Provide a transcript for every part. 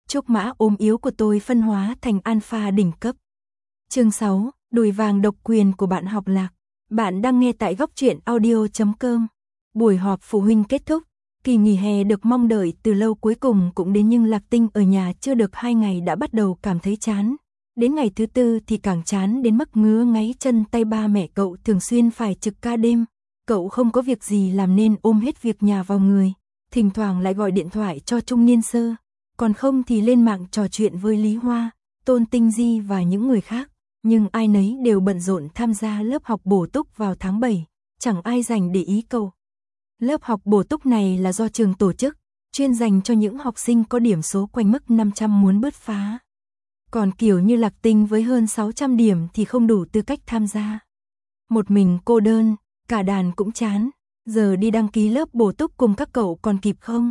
Trúc mã ốm yếu của tôi phân hóa thành alpha đỉnh cấp. Chương 6, đùi vàng độc quyền của bạn học Lạc. Bạn đang nghe tại góc truyện audio.com. Buổi họp phụ huynh kết thúc, kỳ nghỉ hè được mong đợi từ lâu cuối cùng cũng đến, nhưng Lạc Tinh ở nhà chưa được 2 ngày đã bắt đầu cảm thấy chán. Đến ngày thứ 4 thì càng chán đến mức ngứa ngáy chân tay. Ba mẹ cậu thường xuyên phải trực ca đêm, cậu không có việc gì làm nên ôm hết việc nhà vào người, thỉnh thoảng lại gọi điện thoại cho Trung Niên Sơ, còn không thì lên mạng trò chuyện với Lý Hoa, Tôn Tinh Di và những người khác, nhưng ai nấy đều bận rộn tham gia lớp học bổ túc vào tháng 7, chẳng ai dành để ý cậu. Lớp học bổ túc này là do trường tổ chức, chuyên dành cho những học sinh có điểm số quanh mức 500 muốn bứt phá. Còn kiểu như Lạc Tinh với hơn 600 điểm thì không đủ tư cách tham gia. Một mình cô đơn, cả đàn cũng chán, giờ đi đăng ký lớp bổ túc cùng các cậu còn kịp không?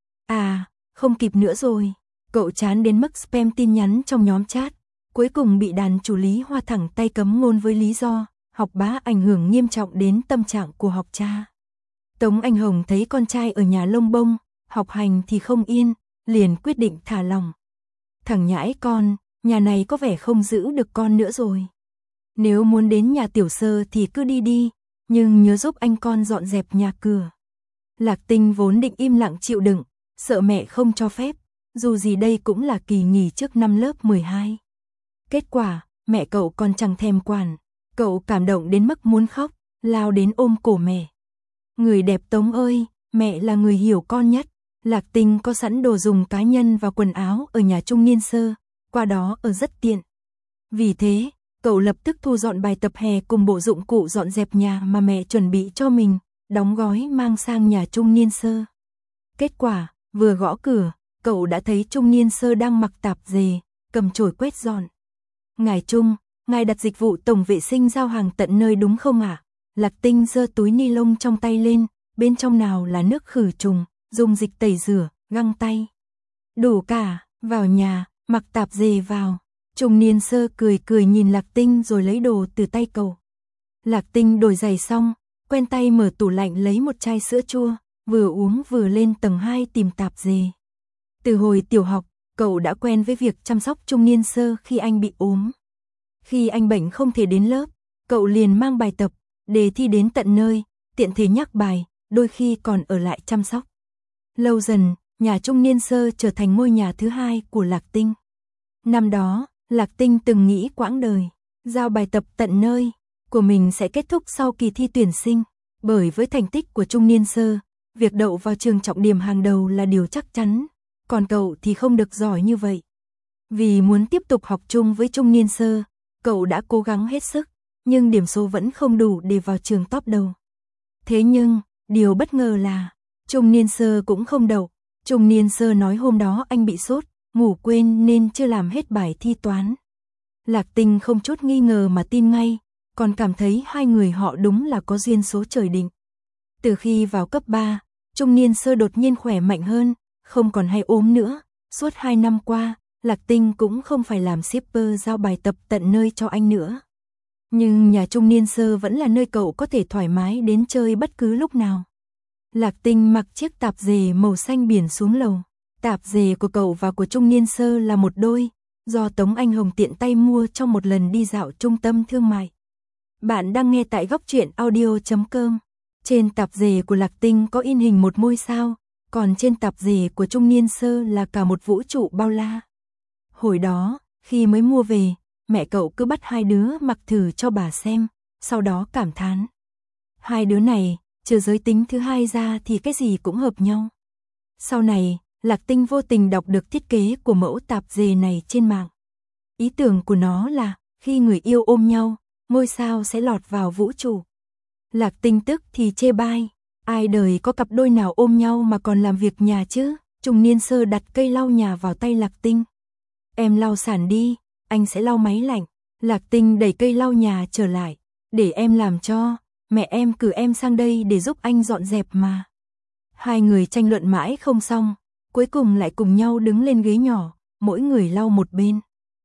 À, không kịp nữa rồi. Cậu chán đến mức spam tin nhắn trong nhóm chat, cuối cùng bị đàn chủ Lý Hoa thẳng tay cấm ngôn với lý do học bá ảnh hưởng nghiêm trọng đến tâm trạng của học cha. Tống Anh Hồng thấy con trai ở nhà lông bông, học hành thì không yên, liền quyết định thả lỏng. Thằng nhãi con, nhà này có vẻ không giữ được con nữa rồi. Nếu muốn đến nhà Tiểu Sơ thì cứ đi đi, nhưng nhớ giúp anh con dọn dẹp nhà cửa. Lạc Tinh vốn định im lặng chịu đựng, sợ mẹ không cho phép, dù gì đây cũng là kỳ nghỉ trước năm lớp 12. Kết quả, mẹ cậu còn chẳng thèm quản, cậu cảm động đến mức muốn khóc, lao đến ôm cổ mẹ. Người đẹp Tống ơi, mẹ là người hiểu con nhất. Lạc Tinh có sẵn đồ dùng cá nhân và quần áo ở nhà Trung Niên Sơ, qua đó ở rất tiện. Vì thế, cậu lập tức thu dọn bài tập hè cùng bộ dụng cụ dọn dẹp nhà mà mẹ chuẩn bị cho mình, đóng gói mang sang nhà Trung Niên Sơ. Kết quả, vừa gõ cửa, cậu đã thấy Trung Niên Sơ đang mặc tạp dề, cầm chổi quét dọn. Ngài Trung, ngài đặt dịch vụ tổng vệ sinh giao hàng tận nơi đúng không ạ? Lạc Tinh giơ túi ni lông trong tay lên, bên trong nào là nước khử trùng, dung dịch tẩy rửa, găng tay. Đủ cả, vào nhà, mặc tạp dề vào. Trung Niên Sơ cười cười nhìn Lạc Tinh rồi lấy đồ từ tay cậu. Lạc Tinh đổi giày xong, quen tay mở tủ lạnh lấy một chai sữa chua, vừa uống vừa lên tầng 2 tìm tạp dề. Từ hồi tiểu học, cậu đã quen với việc chăm sóc Trung Niên Sơ khi anh bị ốm. Khi anh bệnh không thể đến lớp, cậu liền mang bài tập, đề thi đến tận nơi, tiện thể nhắc bài, đôi khi còn ở lại chăm sóc. Lâu dần, nhà Trung Niên Sơ trở thành ngôi nhà thứ hai của Lạc Tinh. Năm đó, Lạc Tinh từng nghĩ quãng đời, giao bài tập tận nơi của mình sẽ kết thúc sau kỳ thi tuyển sinh, bởi với thành tích của Trung Niên Sơ, việc đậu vào trường trọng điểm hàng đầu là điều chắc chắn, còn cậu thì không được giỏi như vậy. Vì muốn tiếp tục học chung với Trung Niên Sơ, cậu đã cố gắng hết sức, nhưng điểm số vẫn không đủ để vào trường top đầu. Thế nhưng, điều bất ngờ là, Trung Niên Sơ cũng không đậu. Trung Niên Sơ nói hôm đó anh bị sốt, ngủ quên nên chưa làm hết bài thi toán. Lạc Tinh không chút nghi ngờ mà tin ngay, còn cảm thấy hai người họ đúng là có duyên số trời định. Từ khi vào cấp 3, Trung Niên Sơ đột nhiên khỏe mạnh hơn, không còn hay ốm nữa. Suốt 2 năm qua, Lạc Tinh cũng không phải làm shipper giao bài tập tận nơi cho anh nữa. Nhưng nhà Trung Niên Sơ vẫn là nơi cậu có thể thoải mái đến chơi bất cứ lúc nào. Lạc Tinh mặc chiếc tạp dề màu xanh biển xuống lầu. Tạp dề của cậu và của Trung Niên Sơ là một đôi, do Tống Anh Hồng tiện tay mua trong một lần đi dạo trung tâm thương mại. Bạn đang nghe tại góc truyện audio.com. Trên tạp dề của Lạc Tinh có in hình một ngôi sao, còn trên tạp dề của Trung Niên Sơ là cả một vũ trụ bao la. Hồi đó, khi mới mua về, mẹ cậu cứ bắt hai đứa mặc thử cho bà xem, sau đó cảm thán. Hai đứa này, trừ giới tính thứ hai ra thì cái gì cũng hợp nhau. Sau này, Lạc Tinh vô tình đọc được thiết kế của mẫu tạp dề này trên mạng. Ý tưởng của nó là, khi người yêu ôm nhau, ngôi sao sẽ lọt vào vũ trụ. Lạc Tinh tức thì chê bai, ai đời có cặp đôi nào ôm nhau mà còn làm việc nhà chứ. Trung Niên Sơ đặt cây lau nhà vào tay Lạc Tinh. Em lau sàn đi, anh sẽ lau máy lạnh. Lạc Tinh đẩy cây lau nhà trở lại, để em làm cho, mẹ em cử em sang đây để giúp anh dọn dẹp mà. Hai người tranh luận mãi không xong, cuối cùng lại cùng nhau đứng lên ghế nhỏ, mỗi người lau một bên.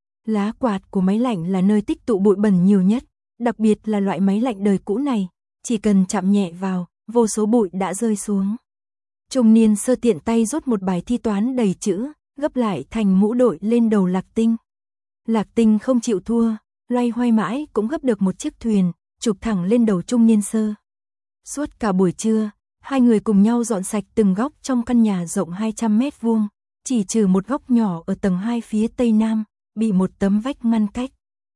Lá quạt của máy lạnh là nơi tích tụ bụi bẩn nhiều nhất, đặc biệt là loại máy lạnh đời cũ này, chỉ cần chạm nhẹ vào, vô số bụi đã rơi xuống. Trung Niên Sơ tiện tay rút một bài thi toán đầy chữ, gấp lại thành mũ đội lên đầu Lạc Tinh. Lạc Tinh không chịu thua, loay hoay mãi cũng gấp được một chiếc thuyền, chụp thẳng lên đầu Trung Niên Sơ. Suốt cả buổi trưa, hai người cùng nhau dọn sạch từng góc trong căn nhà rộng 200 mét vuông, chỉ trừ một góc nhỏ ở tầng 2 phía tây nam, bị một tấm vách ngăn cách.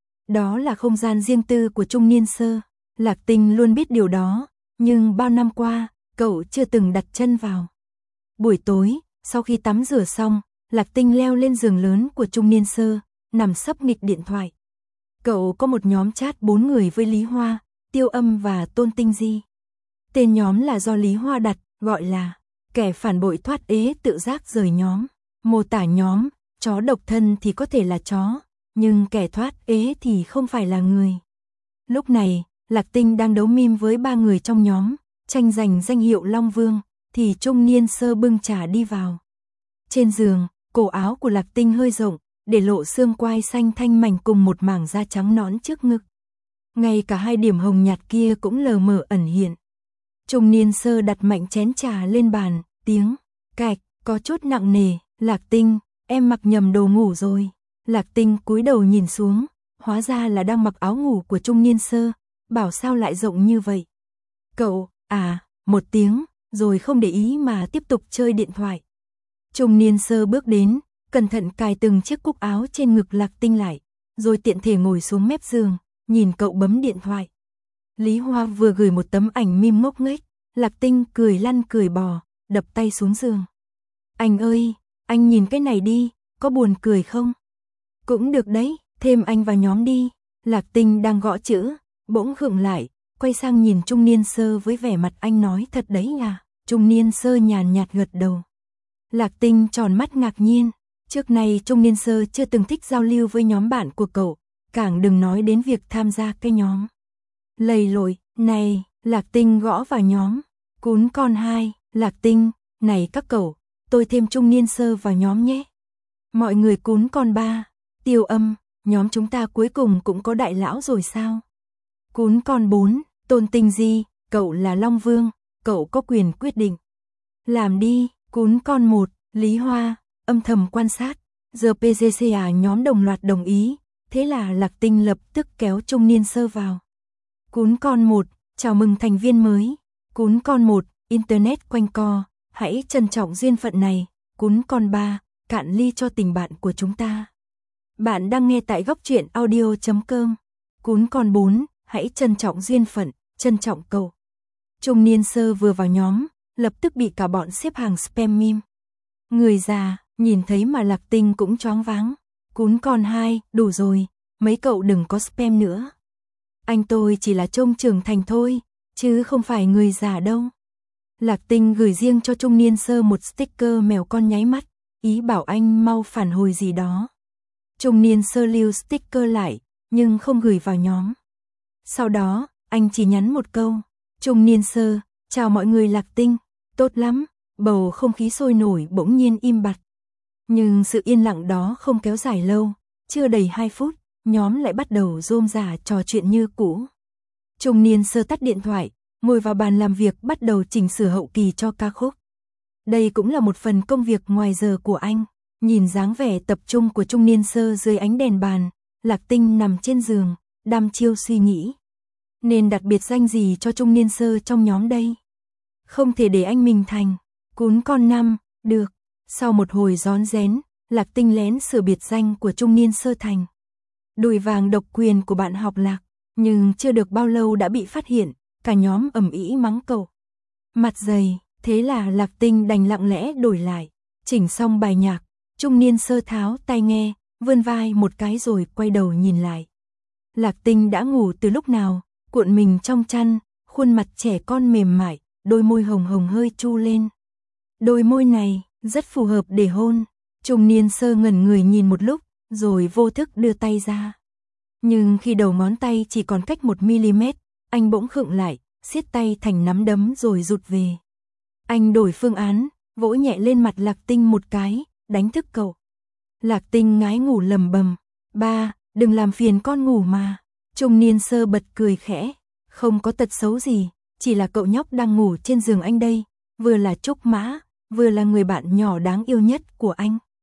Đó là không gian riêng tư của Trung Niên Sơ. Lạc Tinh luôn biết điều đó, nhưng bao năm qua, cậu chưa từng đặt chân vào. Buổi tối, sau khi tắm rửa xong, Lạc Tinh leo lên giường lớn của Trung Niên Sơ, nằm sấp nghịch điện thoại. Cậu có một nhóm chat 4 người với Lý Hoa, Tiêu Âm và Tôn Tinh Di. Tên nhóm là do Lý Hoa đặt, gọi là kẻ phản bội thoát ế tự giác rời nhóm. Mô tả nhóm, chó độc thân thì có thể là chó, nhưng kẻ thoát ế thì không phải là người. Lúc này, Lạc Tinh đang đấu meme với 3 người trong nhóm, tranh giành danh hiệu Long Vương, thì Trung Niên Sơ bưng trà đi vào. Trên giường, cổ áo của Lạc Tinh hơi rộng, để lộ xương quai xanh thanh mảnh cùng một mảng da trắng nõn trước ngực. Ngay cả hai điểm hồng nhạt kia cũng lờ mờ ẩn hiện. Trung Niên Sơ đặt mạnh chén trà lên bàn, tiếng cạch có chút nặng nề. Lạc Tinh, em mặc nhầm đồ ngủ rồi. Lạc Tinh cúi đầu nhìn xuống, hóa ra là đang mặc áo ngủ của Trung Niên Sơ, bảo sao lại rộng như vậy. Cậu, một tiếng, rồi không để ý mà tiếp tục chơi điện thoại. Trung Niên Sơ bước đến, cẩn thận cài từng chiếc cúc áo trên ngực Lạc Tinh lại, rồi tiện thể ngồi xuống mép giường, nhìn cậu bấm điện thoại. Lý Hoa vừa gửi một tấm ảnh meme ngốc nghếch, Lạc Tinh cười lăn cười bò, đập tay xuống giường. Anh ơi, anh nhìn cái này đi, có buồn cười không? Cũng được đấy, thêm anh vào nhóm đi. Lạc Tinh đang gõ chữ, bỗng khựng lại, quay sang nhìn Trung Niên Sơ với vẻ mặt anh nói thật đấy à? Trung Niên Sơ nhàn nhạt gật đầu. Lạc Tinh tròn mắt ngạc nhiên, trước này Trung Niên Sơ chưa từng thích giao lưu với nhóm bạn của cậu, càng đừng nói đến việc tham gia cái nhóm. Lầy lội, này, Lạc Tinh gõ vào nhóm. Cún con 2, Lạc Tinh, này các cậu, tôi thêm Trung Niên Sơ vào nhóm nhé. Mọi người cún con 3, Tiêu Âm, nhóm chúng ta cuối cùng cũng có đại lão rồi sao? Cún con 4, Tôn Tinh Di, cậu là Long Vương, cậu có quyền quyết định. Làm đi. Cún con 1, Lý Hoa, âm thầm quan sát, giờ PGCA nhóm đồng loạt đồng ý, thế là Lạc Tinh lập tức kéo Trung Niên Sơ vào. Cún con 1, chào mừng thành viên mới. Cún con 1, Internet quanh co, hãy trân trọng duyên phận này. Cún con 3, cạn ly cho tình bạn của chúng ta. Bạn đang nghe tại góc truyện audio.com. Cún con 4, hãy trân trọng duyên phận, trân trọng cậu. Trung Niên Sơ vừa vào nhóm, lập tức bị cả bọn xếp hàng spam meme. Người già, nhìn thấy mà Lạc Tinh cũng choáng váng. Cún con 2, đủ rồi, mấy cậu đừng có spam nữa. Anh tôi chỉ là trông trưởng thành thôi, chứ không phải người già đâu. Lạc Tinh gửi riêng cho Trung Niên Sơ một sticker mèo con nháy mắt, ý bảo anh mau phản hồi gì đó. Trung Niên Sơ lưu sticker lại, nhưng không gửi vào nhóm. Sau đó, anh chỉ nhắn một câu. Trung Niên Sơ, chào mọi người Lạc Tinh. Tốt lắm, bầu không khí sôi nổi bỗng nhiên im bặt. Nhưng sự yên lặng đó không kéo dài lâu, chưa đầy 2 phút, nhóm lại bắt đầu rôm rả trò chuyện như cũ. Trung Niên Sơ tắt điện thoại, ngồi vào bàn làm việc bắt đầu chỉnh sửa hậu kỳ cho ca khúc. Đây cũng là một phần công việc ngoài giờ của anh. Nhìn dáng vẻ tập trung của Trung Niên Sơ dưới ánh đèn bàn, Lạc Tinh nằm trên giường, đăm chiêu suy nghĩ. Nên đặt biệt danh gì cho Trung Niên Sơ trong nhóm đây? Không thể để anh mình thành Cún con 5, được. Sau một hồi rón rén, Lạc Tinh lén sửa biệt danh của Trung Niên Sơ thành Đùi vàng độc quyền của bạn học Lạc. Nhưng chưa được bao lâu đã bị phát hiện, cả nhóm ầm ĩ mắng cậu. Mặt dày, thế là Lạc Tinh đành lặng lẽ đổi lại. Chỉnh xong bài nhạc, Trung Niên Sơ tháo tai nghe, vươn vai một cái rồi quay đầu nhìn lại. Lạc Tinh đã ngủ từ lúc nào, cuộn mình trong chăn, khuôn mặt trẻ con mềm mại, đôi môi hồng hồng hơi chu lên. Đôi môi này rất phù hợp để hôn. Trung Niên Sơ ngẩn người nhìn một lúc, rồi vô thức đưa tay ra. Nhưng khi đầu ngón tay chỉ còn cách 1mm, anh bỗng khựng lại, siết tay thành nắm đấm rồi rụt về. Anh đổi phương án, vỗ nhẹ lên mặt Lạc Tinh một cái, đánh thức cậu. Lạc Tinh ngái ngủ lầm bầm. Ba, đừng làm phiền con ngủ mà. Trung Niên Sơ bật cười khẽ. Không có tật xấu gì, chỉ là cậu nhóc đang ngủ trên giường anh đây. Vừa là trúc mã, vừa là người bạn nhỏ đáng yêu nhất của anh.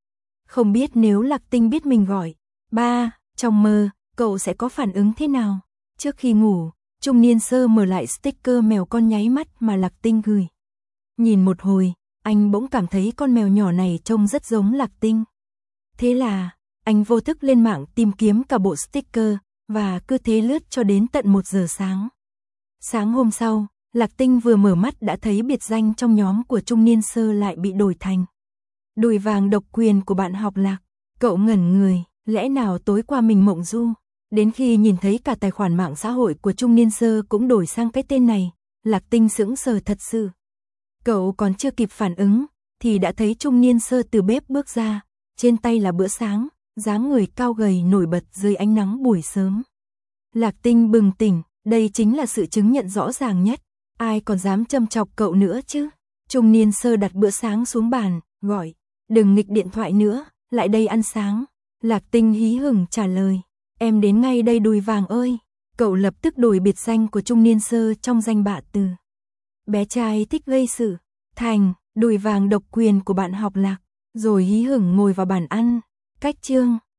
Không biết nếu Lạc Tinh biết mình gọi ba trong mơ, cậu sẽ có phản ứng thế nào? Trước khi ngủ, trung niên sơ mở lại sticker mèo con nháy mắt mà Lạc Tinh gửi. Nhìn một hồi, anh bỗng cảm thấy con mèo nhỏ này trông rất giống Lạc Tinh. Thế là, anh vô thức lên mạng tìm kiếm cả bộ sticker, và cứ thế lướt cho đến tận 1 giờ sáng. Sáng hôm sau, Lạc Tinh vừa mở mắt đã thấy biệt danh trong nhóm của trung niên sơ lại bị đổi thành Đùi vàng độc quyền của bạn học Lạc. Cậu ngẩn người, lẽ nào tối qua mình mộng du? Đến khi nhìn thấy cả tài khoản mạng xã hội của trung niên sơ cũng đổi sang cái tên này, Lạc Tinh sững sờ thật sự. Cậu còn chưa kịp phản ứng, thì đã thấy trung niên sơ từ bếp bước ra, trên tay là bữa sáng, dáng người cao gầy nổi bật dưới ánh nắng buổi sớm. Lạc Tinh bừng tỉnh, đây chính là sự chứng nhận rõ ràng nhất, ai còn dám châm chọc cậu nữa chứ? Trung niên sơ đặt bữa sáng xuống bàn, gọi, đừng nghịch điện thoại nữa, lại đây ăn sáng. Lạc Tinh hí hửng trả lời, em đến ngay đây đùi vàng ơi. Cậu lập tức đổi biệt danh của trung niên sơ trong danh bạ từ bé trai thích gây sự thành đùi vàng độc quyền của bạn học Lạc, rồi hí hửng ngồi vào bàn ăn. Cách chương